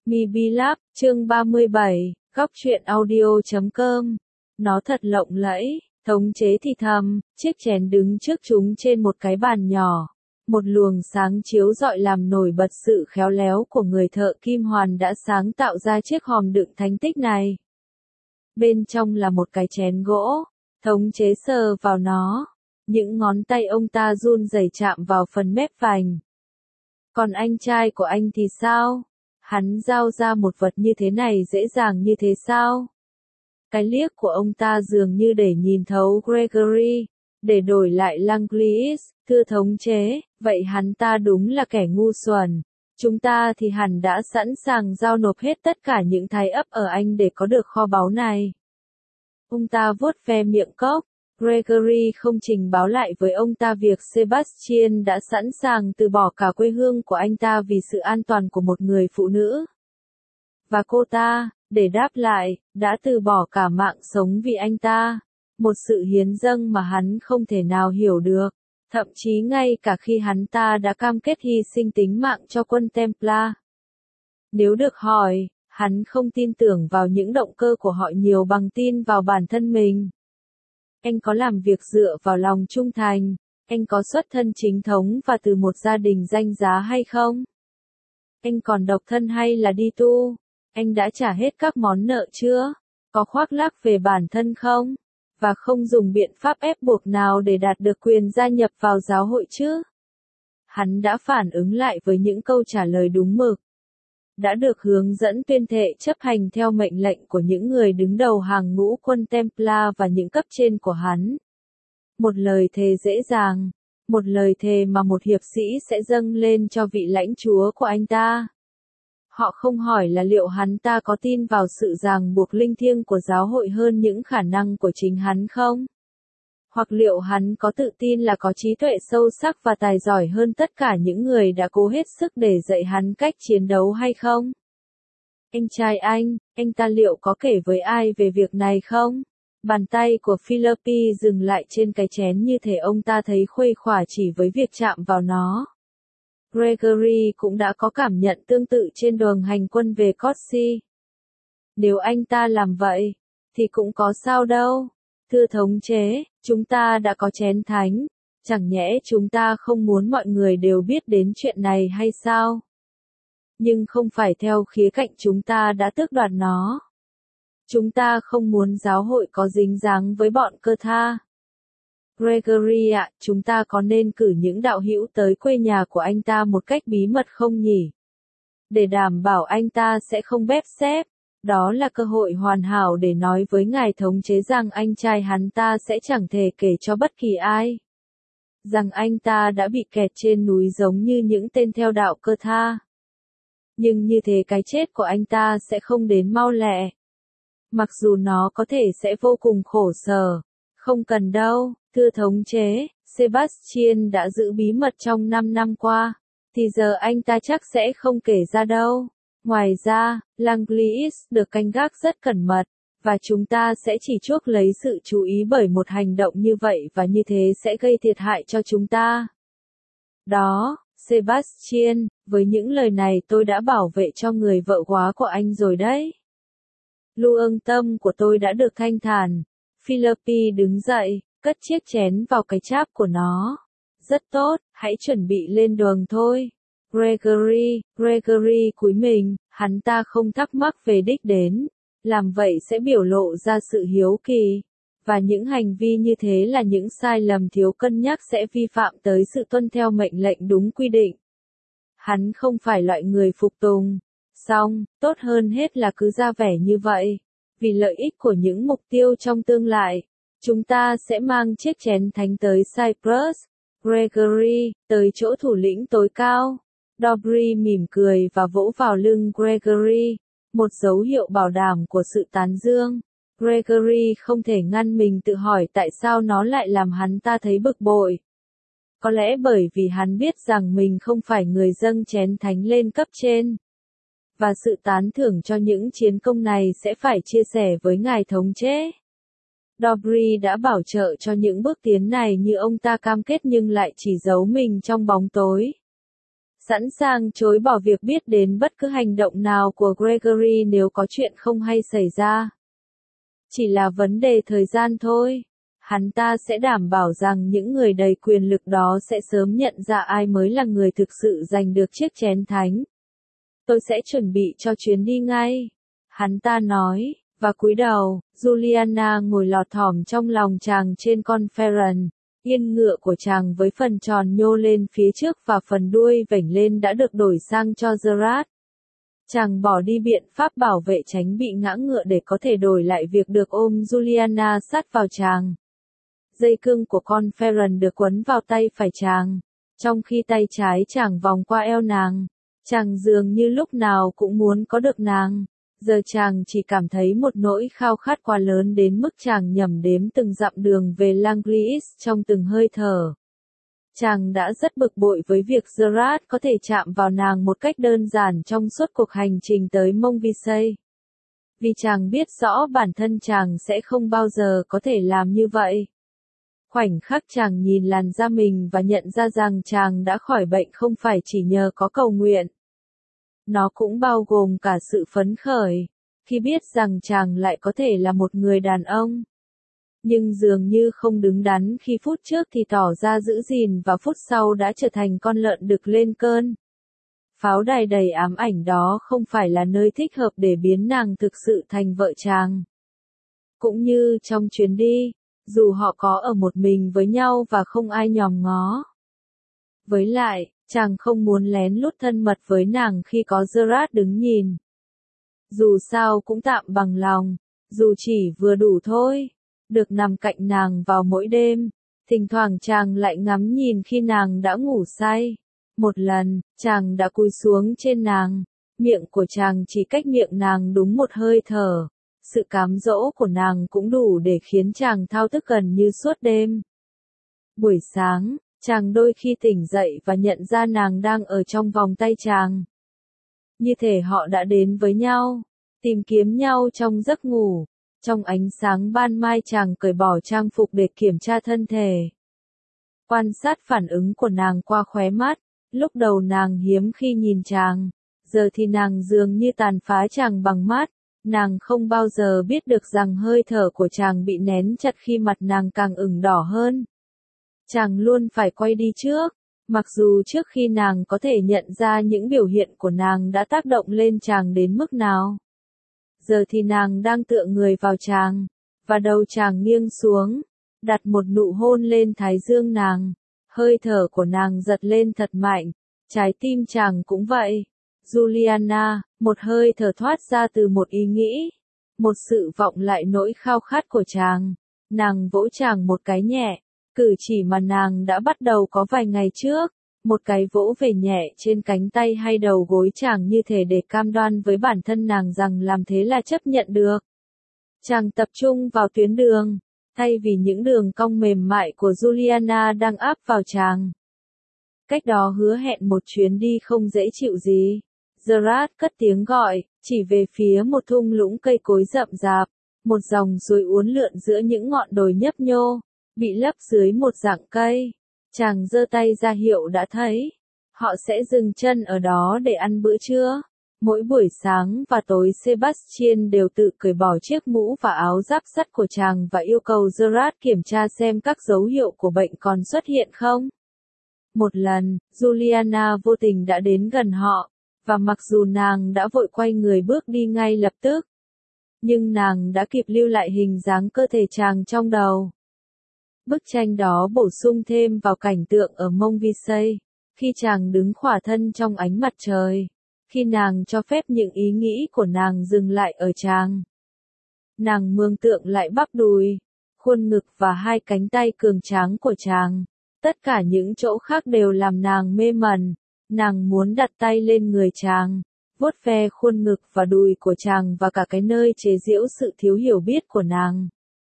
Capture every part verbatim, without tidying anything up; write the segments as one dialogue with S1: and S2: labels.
S1: MiBlog, chương ba mươi bảy, góc truyện audio chấm com. Nó thật lộng lẫy, thống chế thì thầm, chiếc chén đứng trước chúng trên một cái bàn nhỏ. Một luồng sáng chiếu rọi làm nổi bật sự khéo léo của người thợ kim hoàn đã sáng tạo ra chiếc hòm đựng thánh tích này. Bên trong là một cái chén gỗ, thống chế sờ vào nó. Những ngón tay ông ta run rẩy chạm vào phần mép vành. Còn anh trai của anh thì sao? Hắn giao ra một vật như thế này dễ dàng như thế sao? Cái liếc của ông ta dường như để nhìn thấu Gregory, để đổi lại Langley's, thưa thống chế, vậy hắn ta đúng là kẻ ngu xuẩn. Chúng ta thì hẳn đã sẵn sàng giao nộp hết tất cả những thái ấp ở Anh để có được kho báu này. Ông ta vuốt ve miệng cốc. Gregory không trình báo lại với ông ta việc Sebastian đã sẵn sàng từ bỏ cả quê hương của anh ta vì sự an toàn của một người phụ nữ. Và cô ta, để đáp lại, đã từ bỏ cả mạng sống vì anh ta. Một sự hiến dâng mà hắn không thể nào hiểu được. Thậm chí ngay cả khi hắn ta đã cam kết hy sinh tính mạng cho quân Templar. Nếu được hỏi, hắn không tin tưởng vào những động cơ của họ nhiều bằng tin vào bản thân mình. Anh có làm việc dựa vào lòng trung thành, anh có xuất thân chính thống và từ một gia đình danh giá hay không? Anh còn độc thân hay là đi tu? Anh đã trả hết các món nợ chưa? Có khoác lác về bản thân không? Và không dùng biện pháp ép buộc nào để đạt được quyền gia nhập vào giáo hội chứ? Hắn đã phản ứng lại với những câu trả lời đúng mực. Đã được hướng dẫn tuyên thệ chấp hành theo mệnh lệnh của những người đứng đầu hàng ngũ quân Templar và những cấp trên của hắn. Một lời thề dễ dàng, một lời thề mà một hiệp sĩ sẽ dâng lên cho vị lãnh chúa của anh ta. Họ không hỏi là liệu hắn ta có tin vào sự ràng buộc linh thiêng của giáo hội hơn những khả năng của chính hắn không? Hoặc liệu hắn có tự tin là có trí tuệ sâu sắc và tài giỏi hơn tất cả những người đã cố hết sức để dạy hắn cách chiến đấu hay không? Anh trai anh, anh ta liệu có kể với ai về việc này không? Bàn tay của Philippi dừng lại trên cái chén như thể ông ta thấy khuây khỏa chỉ với việc chạm vào nó. Gregory cũng đã có cảm nhận tương tự trên đường hành quân về Cossey. Nếu anh ta làm vậy, thì cũng có sao đâu. Thưa thống chế, chúng ta đã có chén thánh, chẳng nhẽ chúng ta không muốn mọi người đều biết đến chuyện này hay sao? Nhưng không phải theo khía cạnh chúng ta đã tước đoạt nó. Chúng ta không muốn giáo hội có dính dáng với bọn cơ tha. Gregory ạ, chúng ta có nên cử những đạo hữu tới quê nhà của anh ta một cách bí mật không nhỉ? Để đảm bảo anh ta sẽ không bếp xếp. Đó là cơ hội hoàn hảo để nói với ngài thống chế rằng anh trai hắn ta sẽ chẳng thể kể cho bất kỳ ai. Rằng anh ta đã bị kẹt trên núi giống như những tên theo đạo cơ tha. Nhưng như thế cái chết của anh ta sẽ không đến mau lẹ. Mặc dù nó có thể sẽ vô cùng khổ sở. Không cần đâu, thưa thống chế, Sebastian đã giữ bí mật trong năm năm qua. Thì giờ anh ta chắc sẽ không kể ra đâu. Ngoài ra, Langley's được canh gác rất cẩn mật, và chúng ta sẽ chỉ chuốc lấy sự chú ý bởi một hành động như vậy và như thế sẽ gây thiệt hại cho chúng ta. Đó, Sebastian, với những lời này tôi đã bảo vệ cho người vợ quá của anh rồi đấy. Luông tâm của tôi đã được thanh thản. Philippi đứng dậy, cất chiếc chén vào cái cháp của nó. Rất tốt, hãy chuẩn bị lên đường thôi. Gregory, Gregory cúi mình, hắn ta không thắc mắc về đích đến. Làm vậy sẽ biểu lộ ra sự hiếu kỳ. Và những hành vi như thế là những sai lầm thiếu cân nhắc sẽ vi phạm tới sự tuân theo mệnh lệnh đúng quy định. Hắn không phải loại người phục tùng. Song, tốt hơn hết là cứ ra vẻ như vậy. Vì lợi ích của những mục tiêu trong tương lai, chúng ta sẽ mang chiếc chén thánh tới Cyprus. Gregory, tới chỗ thủ lĩnh tối cao. Dobry mỉm cười và vỗ vào lưng Gregory, một dấu hiệu bảo đảm của sự tán dương. Gregory không thể ngăn mình tự hỏi tại sao nó lại làm hắn ta thấy bực bội. Có lẽ bởi vì hắn biết rằng mình không phải người dâng chén thánh lên cấp trên. Và sự tán thưởng cho những chiến công này sẽ phải chia sẻ với ngài thống chế. Dobry đã bảo trợ cho những bước tiến này như ông ta cam kết nhưng lại chỉ giấu mình trong bóng tối. sẵn sàng chối bỏ việc biết đến bất cứ hành động nào của Gregory nếu có chuyện không hay xảy ra. Chỉ là vấn đề thời gian thôi. Hắn ta sẽ đảm bảo rằng những người đầy quyền lực đó sẽ sớm nhận ra ai mới là người thực sự giành được chiếc chén thánh. Tôi sẽ chuẩn bị cho chuyến đi ngay. Hắn ta nói, và cúi đầu. Juliana ngồi lọt thỏm trong lòng chàng trên con Ferran. Yên ngựa của chàng với phần tròn nhô lên phía trước và phần đuôi vểnh lên đã được đổi sang cho Gerard. Chàng bỏ đi biện pháp bảo vệ tránh bị ngã ngựa để có thể đổi lại việc được ôm Juliana sát vào chàng. Dây cương của con Ferran được quấn vào tay phải chàng, trong khi tay trái chàng vòng qua eo nàng. Chàng dường như lúc nào cũng muốn có được nàng. Giờ chàng chỉ cảm thấy một nỗi khao khát quá lớn đến mức chàng nhẩm đếm từng dặm đường về Langris trong từng hơi thở. Chàng đã rất bực bội với việc Gerard có thể chạm vào nàng một cách đơn giản trong suốt cuộc hành trình tới Montvisay. Vì chàng biết rõ bản thân chàng sẽ không bao giờ có thể làm như vậy. Khoảnh khắc chàng nhìn làn da mình và nhận ra rằng chàng đã khỏi bệnh không phải chỉ nhờ có cầu nguyện. Nó cũng bao gồm cả sự phấn khởi, khi biết rằng chàng lại có thể là một người đàn ông. Nhưng dường như không đứng đắn khi phút trước thì tỏ ra giữ gìn và phút sau đã trở thành con lợn đực lên cơn. Pháo đài đầy ám ảnh đó không phải là nơi thích hợp để biến nàng thực sự thành vợ chàng. Cũng như trong chuyến đi, dù họ có ở một mình với nhau và không ai nhòm ngó. Với lại, chàng không muốn lén lút thân mật với nàng khi có Gerard đứng nhìn. Dù sao cũng tạm bằng lòng, dù chỉ vừa đủ thôi, được nằm cạnh nàng vào mỗi đêm. Thỉnh thoảng chàng lại ngắm nhìn khi nàng đã ngủ say. Một lần, chàng đã cúi xuống trên nàng, miệng của chàng chỉ cách miệng nàng đúng một hơi thở. Sự cám dỗ của nàng cũng đủ để khiến chàng thao thức gần như suốt đêm. Buổi sáng, chàng đôi khi tỉnh dậy và nhận ra nàng đang ở trong vòng tay chàng. Như thể họ đã đến với nhau, tìm kiếm nhau trong giấc ngủ. Trong ánh sáng ban mai chàng cởi bỏ trang phục để kiểm tra thân thể. Quan sát phản ứng của nàng qua khóe mắt, lúc đầu nàng hiếm khi nhìn chàng, giờ thì nàng dường như tàn phá chàng bằng mắt. Nàng không bao giờ biết được rằng hơi thở của chàng bị nén chặt khi mặt nàng càng ửng đỏ hơn. Chàng luôn phải quay đi trước, mặc dù trước khi nàng có thể nhận ra những biểu hiện của nàng đã tác động lên chàng đến mức nào. Giờ thì nàng đang tựa người vào chàng, và đầu chàng nghiêng xuống, đặt một nụ hôn lên thái dương nàng. Hơi thở của nàng giật lên thật mạnh, trái tim chàng cũng vậy. Juliana, một hơi thở thoát ra từ một ý nghĩ, một sự vọng lại nỗi khao khát của chàng. Nàng vỗ chàng một cái nhẹ, cử chỉ mà nàng đã bắt đầu có vài ngày trước, một cái vỗ về nhẹ trên cánh tay hay đầu gối chàng như thể để cam đoan với bản thân nàng rằng làm thế là chấp nhận được. Chàng tập trung vào tuyến đường, thay vì những đường cong mềm mại của Juliana đang áp vào chàng. Cách đó hứa hẹn một chuyến đi không dễ chịu gì. Gerard cất tiếng gọi, chỉ về phía một thung lũng cây cối rậm rạp, một dòng suối uốn lượn giữa những ngọn đồi nhấp nhô, bị lấp dưới một rặng cây. Chàng giơ tay ra hiệu đã thấy. Họ sẽ dừng chân ở đó để ăn bữa trưa. Mỗi buổi sáng và tối Sebastian đều tự cởi bỏ chiếc mũ và áo giáp sắt của chàng và yêu cầu Gerard kiểm tra xem các dấu hiệu của bệnh còn xuất hiện không. Một lần, Juliana vô tình đã đến gần họ, và mặc dù nàng đã vội quay người bước đi ngay lập tức, nhưng nàng đã kịp lưu lại hình dáng cơ thể chàng trong đầu. Bức tranh đó bổ sung thêm vào cảnh tượng ở Montvisay, khi chàng đứng khỏa thân trong ánh mặt trời, khi nàng cho phép những ý nghĩ của nàng dừng lại ở chàng. Nàng mường tượng lại bắp đùi, khuôn ngực và hai cánh tay cường tráng của chàng. Tất cả những chỗ khác đều làm nàng mê mẩn. Nàng muốn đặt tay lên người chàng, vuốt ve khuôn ngực và đùi của chàng và cả cái nơi chế giễu sự thiếu hiểu biết của nàng.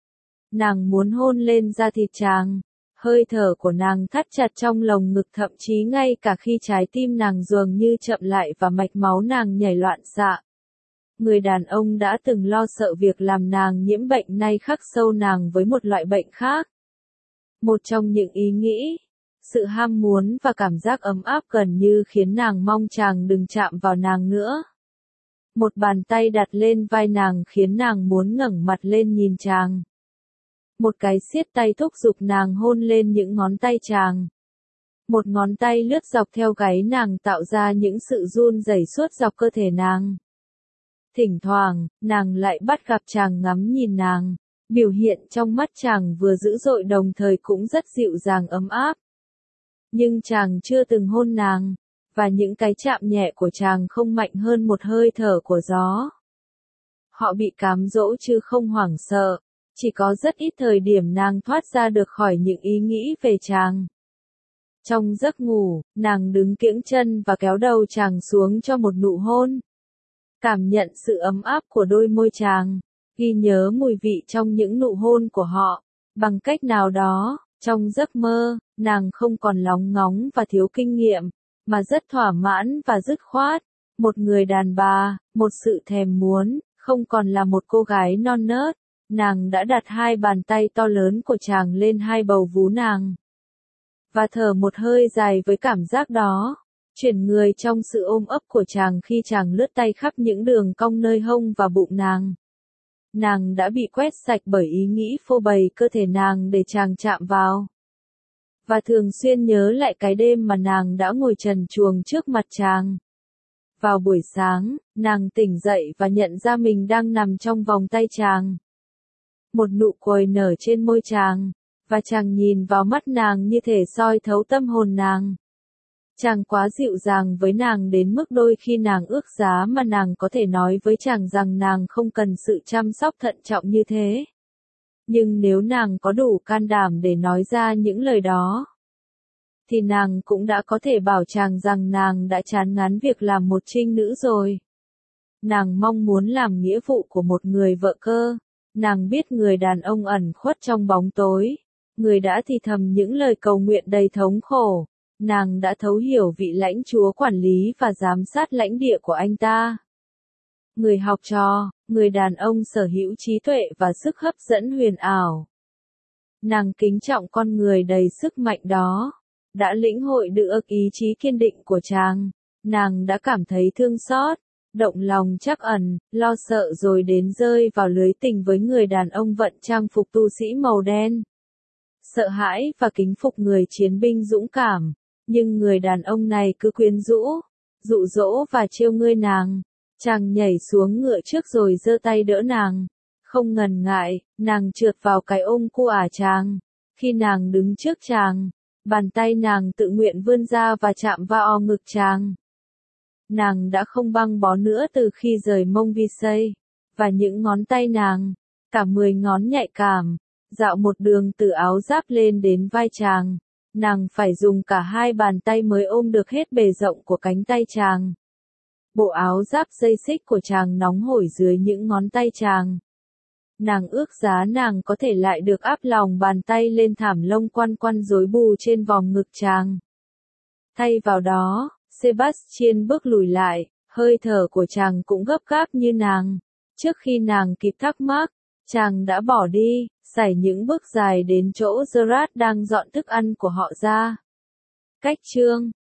S1: Nàng muốn hôn lên da thịt chàng. Hơi thở của nàng thắt chặt trong lồng ngực, thậm chí ngay cả khi trái tim nàng dường như chậm lại và mạch máu nàng nhảy loạn xạ. Người đàn ông đã từng lo sợ việc làm nàng nhiễm bệnh nay khắc sâu nàng với một loại bệnh khác. Một trong những ý nghĩ Sự ham muốn và cảm giác ấm áp gần như khiến nàng mong chàng đừng chạm vào nàng nữa. Một bàn tay đặt lên vai nàng khiến nàng muốn ngẩng mặt lên nhìn chàng. Một cái siết tay thúc giục nàng hôn lên những ngón tay chàng. Một ngón tay lướt dọc theo gáy nàng tạo ra những sự run rẩy suốt dọc cơ thể nàng. Thỉnh thoảng, nàng lại bắt gặp chàng ngắm nhìn nàng. Biểu hiện trong mắt chàng vừa dữ dội đồng thời cũng rất dịu dàng ấm áp. Nhưng chàng chưa từng hôn nàng, và những cái chạm nhẹ của chàng không mạnh hơn một hơi thở của gió. Họ bị cám dỗ chứ không hoảng sợ, chỉ có rất ít thời điểm nàng thoát ra được khỏi những ý nghĩ về chàng. Trong giấc ngủ, nàng đứng kiễng chân và kéo đầu chàng xuống cho một nụ hôn. Cảm nhận sự ấm áp của đôi môi chàng, ghi nhớ mùi vị trong những nụ hôn của họ. Bằng cách nào đó, trong giấc mơ, nàng không còn lóng ngóng và thiếu kinh nghiệm, mà rất thỏa mãn và dứt khoát. Một người đàn bà, một sự thèm muốn, không còn là một cô gái non nớt. Nàng đã đặt hai bàn tay to lớn của chàng lên hai bầu vú nàng. Và thở một hơi dài với cảm giác đó. Chuyển người trong sự ôm ấp của chàng khi chàng lướt tay khắp những đường cong nơi hông và bụng nàng. Nàng đã bị quét sạch bởi ý nghĩ phô bày cơ thể nàng để chàng chạm vào. Và thường xuyên nhớ lại cái đêm mà nàng đã ngồi trần truồng trước mặt chàng. Vào buổi sáng, nàng tỉnh dậy và nhận ra mình đang nằm trong vòng tay chàng. Một nụ cười nở trên môi chàng, và chàng nhìn vào mắt nàng như thể soi thấu tâm hồn nàng. Chàng quá dịu dàng với nàng đến mức đôi khi nàng ước giá mà nàng có thể nói với chàng rằng nàng không cần sự chăm sóc thận trọng như thế. Nhưng nếu nàng có đủ can đảm để nói ra những lời đó, thì nàng cũng đã có thể bảo chàng rằng nàng đã chán ngán việc làm một trinh nữ rồi. Nàng mong muốn làm nghĩa vụ của một người vợ cơ. Nàng biết người đàn ông ẩn khuất trong bóng tối. Người đã thì thầm những lời cầu nguyện đầy thống khổ. Nàng đã thấu hiểu vị lãnh chúa quản lý và giám sát lãnh địa của anh ta. Người học trò, người đàn ông sở hữu trí tuệ và sức hấp dẫn huyền ảo. Nàng kính trọng con người đầy sức mạnh đó. Đã lĩnh hội được ý chí kiên định của chàng. Nàng đã cảm thấy thương xót, động lòng trắc ẩn, lo sợ rồi đến rơi vào lưới tình với người đàn ông vận trang phục tu sĩ màu đen. Sợ hãi và kính phục người chiến binh dũng cảm. Nhưng người đàn ông này cứ quyến rũ, dụ dỗ và trêu ngươi nàng. Chàng nhảy xuống ngựa trước rồi giơ tay đỡ nàng. Không ngần ngại, nàng trượt vào cái ôm cu ả chàng. Khi nàng đứng trước chàng, bàn tay nàng tự nguyện vươn ra và chạm vào ngực chàng. Nàng đã không băng bó nữa từ khi rời mông vi xây. Và những ngón tay nàng, cả mười ngón nhạy cảm, dạo một đường từ áo giáp lên đến vai chàng. Nàng phải dùng cả hai bàn tay mới ôm được hết bề rộng của cánh tay chàng. Bộ áo giáp dây xích của chàng nóng hổi dưới những ngón tay chàng. Nàng ước giá nàng có thể lại được áp lòng bàn tay lên thảm lông quăn quăn rối bù trên vòng ngực chàng. Thay vào đó, Sebastian bước lùi lại, hơi thở của chàng cũng gấp gáp như nàng. Trước khi nàng kịp thắc mắc, chàng đã bỏ đi, sải những bước dài đến chỗ Gerard đang dọn thức ăn của họ ra. Cách chương